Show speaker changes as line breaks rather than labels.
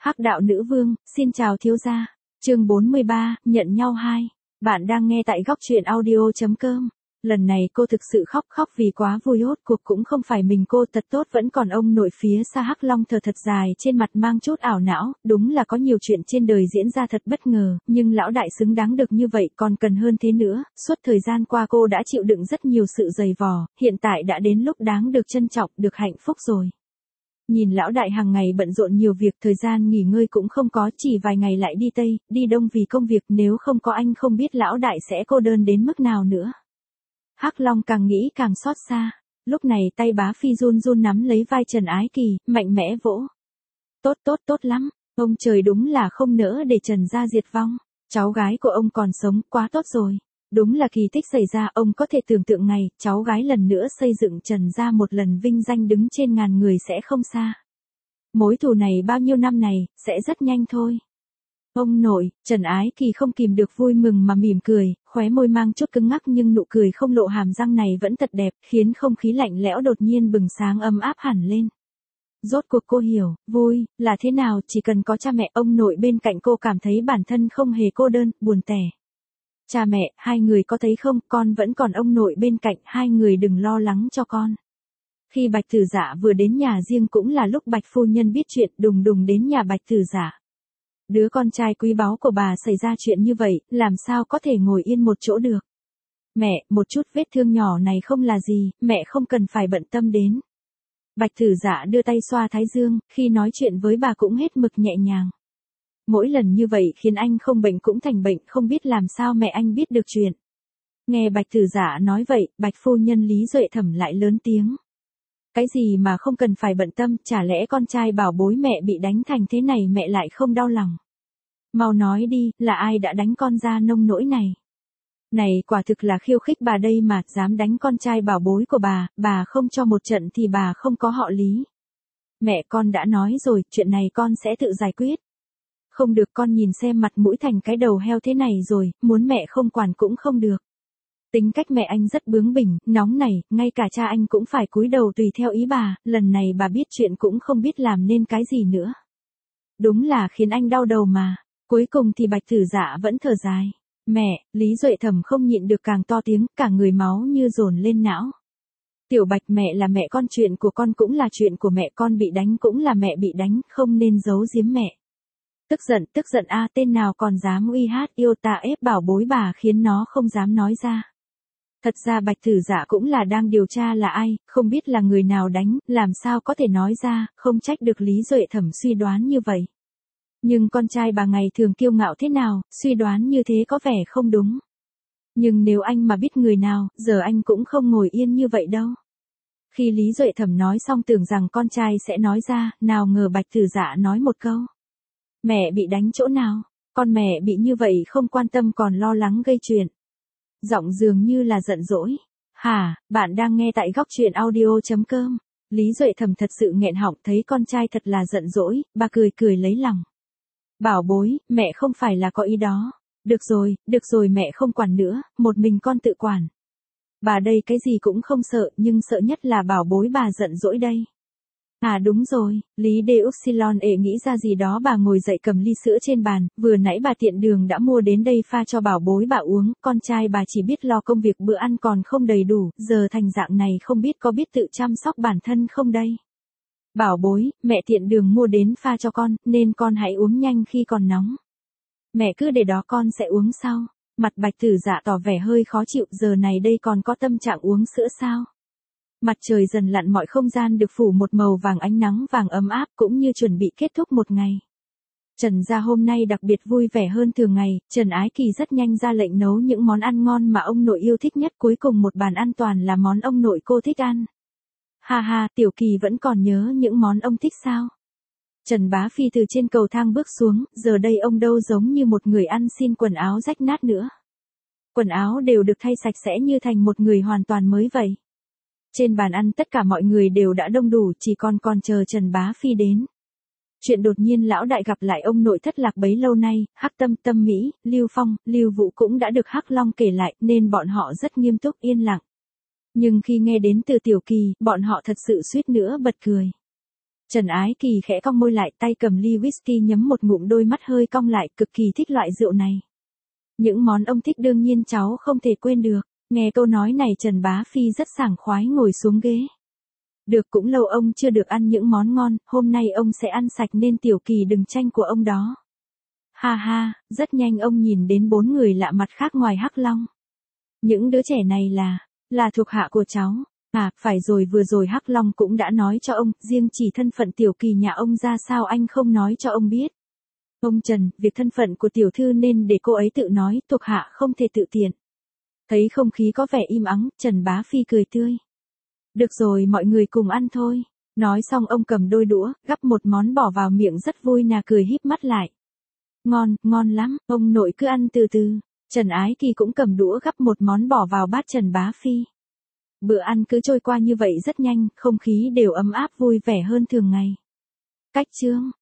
Hắc đạo nữ vương, xin chào thiếu gia. Chương 43, nhận nhau 2. Bạn đang nghe tại góc truyện audio.com. Lần này cô thực sự khóc vì quá vui, hốt cuộc cũng không phải mình cô, thật tốt vẫn còn ông nội phía xa. Hắc Long thở thật dài, trên mặt mang chút ảo não, đúng là có nhiều chuyện trên đời diễn ra thật bất ngờ, nhưng lão đại xứng đáng được như vậy, còn cần hơn thế nữa. Suốt thời gian qua cô đã chịu đựng rất nhiều sự dày vò, hiện tại đã đến lúc đáng được trân trọng, được hạnh phúc rồi. Nhìn lão đại hàng ngày bận rộn nhiều việc, thời gian nghỉ ngơi cũng không có, chỉ vài ngày lại đi Tây, đi Đông vì công việc, nếu không có anh không biết lão đại sẽ cô đơn đến mức nào nữa. Hắc Long càng nghĩ càng xót xa, lúc này tay bá phi run run nắm lấy vai Trần Ái Kỳ, mạnh mẽ vỗ. Tốt lắm, ông trời đúng là không nỡ để Trần gia diệt vong, cháu gái của ông còn sống, quá tốt rồi. Đúng là kỳ tích xảy ra, ông có thể tưởng tượng ngày, cháu gái lần nữa xây dựng Trần gia một lần vinh danh đứng trên ngàn người sẽ không xa. Mối thù này bao nhiêu năm này, sẽ rất nhanh thôi. Ông nội, Trần Ái Kỳ không kìm được vui mừng mà mỉm cười, khóe môi mang chút cứng ngắc nhưng nụ cười không lộ hàm răng này vẫn thật đẹp, khiến không khí lạnh lẽo đột nhiên bừng sáng ấm áp hẳn lên. Rốt cuộc cô hiểu, vui, là thế nào, chỉ cần có cha mẹ ông nội bên cạnh cô cảm thấy bản thân không hề cô đơn, buồn tẻ. Cha mẹ, hai người có thấy không, con vẫn còn ông nội bên cạnh, hai người đừng lo lắng cho con. Khi Bạch Tử Dạ vừa đến nhà riêng cũng là lúc Bạch phu nhân biết chuyện, đùng đùng đến nhà Bạch Tử Dạ. Đứa con trai quý báu của bà xảy ra chuyện như vậy, làm sao có thể ngồi yên một chỗ được. Mẹ, một chút vết thương nhỏ này không là gì, mẹ không cần phải bận tâm đến. Bạch Tử Dạ đưa tay xoa thái dương, khi nói chuyện với bà cũng hết mực nhẹ nhàng. Mỗi lần như vậy khiến anh không bệnh cũng thành bệnh, không biết làm sao mẹ anh biết được chuyện. Nghe Bạch Tử Dạ nói vậy, Bạch phu nhân Lý Duệ Thẩm lại lớn tiếng. Cái gì mà không cần phải bận tâm, chả lẽ con trai bảo bối mẹ bị đánh thành thế này mẹ lại không đau lòng. Mau nói đi, là ai đã đánh con ra nông nỗi này? Này quả thực là khiêu khích bà đây mà, dám đánh con trai bảo bối của bà không cho một trận thì bà không có họ Lý. Mẹ con đã nói rồi, chuyện này con sẽ tự giải quyết. Không được, con nhìn xem mặt mũi thành cái đầu heo thế này rồi, muốn mẹ không quản cũng không được. Tính cách mẹ anh rất bướng bỉnh, nóng nảy, ngay cả cha anh cũng phải cúi đầu tùy theo ý bà, lần này bà biết chuyện cũng không biết làm nên cái gì nữa. Đúng là khiến anh đau đầu mà. Cuối cùng thì Bạch Tử Dạ vẫn thở dài. Mẹ, Lý Duệ Thẩm không nhịn được càng to tiếng, cả người máu như dồn lên não. Tiểu Bạch, mẹ là mẹ con, chuyện của con cũng là chuyện của mẹ, con bị đánh cũng là mẹ bị đánh, không nên giấu giếm mẹ. Tức giận a, tên nào còn dám uy hát yêu ta ép bảo bối bà khiến nó không dám nói ra. Thật ra Bạch Tử Dạ cũng là đang điều tra là ai, không biết là người nào đánh, làm sao có thể nói ra, không trách được Lý Duệ Thẩm suy đoán như vậy. Nhưng con trai bà ngày thường kiêu ngạo thế nào, suy đoán như thế có vẻ không đúng. Nhưng nếu anh mà biết người nào, giờ anh cũng không ngồi yên như vậy đâu. Khi Lý Duệ Thẩm nói xong tưởng rằng con trai sẽ nói ra, nào ngờ Bạch Tử Dạ nói một câu. Mẹ bị đánh chỗ nào? Con mẹ bị như vậy không quan tâm còn lo lắng gây chuyện. Giọng dường như là giận dỗi. Hả, bạn đang nghe tại góc truyện audio.com. Lý Duệ Thẩm thật sự nghẹn họng, thấy con trai thật là giận dỗi, bà cười lấy lòng. Bảo bối, mẹ không phải là có ý đó. Được rồi mẹ không quản nữa, một mình con tự quản. Bà đây cái gì cũng không sợ, nhưng sợ nhất là bảo bối bà giận dỗi đây. À đúng rồi, Lý Deupsilon nghĩ ra gì đó, bà ngồi dậy cầm ly sữa trên bàn, vừa nãy bà tiện đường đã mua đến đây pha cho bảo bối bà uống, con trai bà chỉ biết lo công việc bữa ăn còn không đầy đủ, giờ thành dạng này không biết có biết tự chăm sóc bản thân không đây. Bảo bối, mẹ tiện đường mua đến pha cho con, nên con hãy uống nhanh khi còn nóng. Mẹ cứ để đó con sẽ uống sau. Mặt Bạch Tử Dạ tỏ vẻ hơi khó chịu, giờ này đây còn có tâm trạng uống sữa sao? Mặt trời dần lặn, mọi không gian được phủ một màu vàng, ánh nắng vàng ấm áp, cũng như chuẩn bị kết thúc một ngày. Trần gia hôm nay đặc biệt vui vẻ hơn thường ngày, Trần Ái Kỳ rất nhanh ra lệnh nấu những món ăn ngon mà ông nội yêu thích nhất, cuối cùng một bàn ăn toàn là món ông nội cô thích ăn. Ha, Tiểu Kỳ vẫn còn nhớ những món ông thích sao? Trần Bá Phi từ trên cầu thang bước xuống, giờ đây ông đâu giống như một người ăn xin quần áo rách nát nữa. Quần áo đều được thay sạch sẽ như thành một người hoàn toàn mới vậy. Trên bàn ăn tất cả mọi người đều đã đông đủ, chỉ còn chờ Trần Bá Phi đến. Chuyện đột nhiên lão đại gặp lại ông nội thất lạc bấy lâu nay, Hắc Tâm, Tâm Mỹ, Lưu Phong, Lưu Vũ cũng đã được Hắc Long kể lại, nên bọn họ rất nghiêm túc yên lặng. Nhưng khi nghe đến từ Tiểu Kỳ, bọn họ thật sự suýt nữa bật cười. Trần Ái Kỳ khẽ cong môi lại, tay cầm ly whisky nhấm một ngụm, đôi mắt hơi cong lại, cực kỳ thích loại rượu này. Những món ông thích đương nhiên cháu không thể quên được. Nghe câu nói này Trần Bá Phi rất sảng khoái ngồi xuống ghế. Được, cũng lâu ông chưa được ăn những món ngon, hôm nay ông sẽ ăn sạch nên Tiểu Kỳ đừng tranh của ông đó. Ha ha, rất nhanh ông nhìn đến 4 người lạ mặt khác ngoài Hắc Long. Những đứa trẻ này là thuộc hạ của cháu. À, phải rồi, vừa rồi Hắc Long cũng đã nói cho ông, riêng chỉ thân phận Tiểu Kỳ nhà ông ra sao anh không nói cho ông biết. Ông Trần, việc thân phận của tiểu thư nên để cô ấy tự nói, thuộc hạ không thể tự tiện. Thấy không khí có vẻ im ắng, Trần Bá Phi cười tươi. Được rồi, mọi người cùng ăn thôi. Nói xong ông cầm đôi đũa, gắp một món bỏ vào miệng rất vui nà, cười híp mắt lại. Ngon, ngon lắm, ông nội cứ ăn từ từ. Trần Ái Kỳ cũng cầm đũa gắp một món bỏ vào bát Trần Bá Phi. Bữa ăn cứ trôi qua như vậy rất nhanh, không khí đều ấm áp vui vẻ hơn thường ngày. Cách chương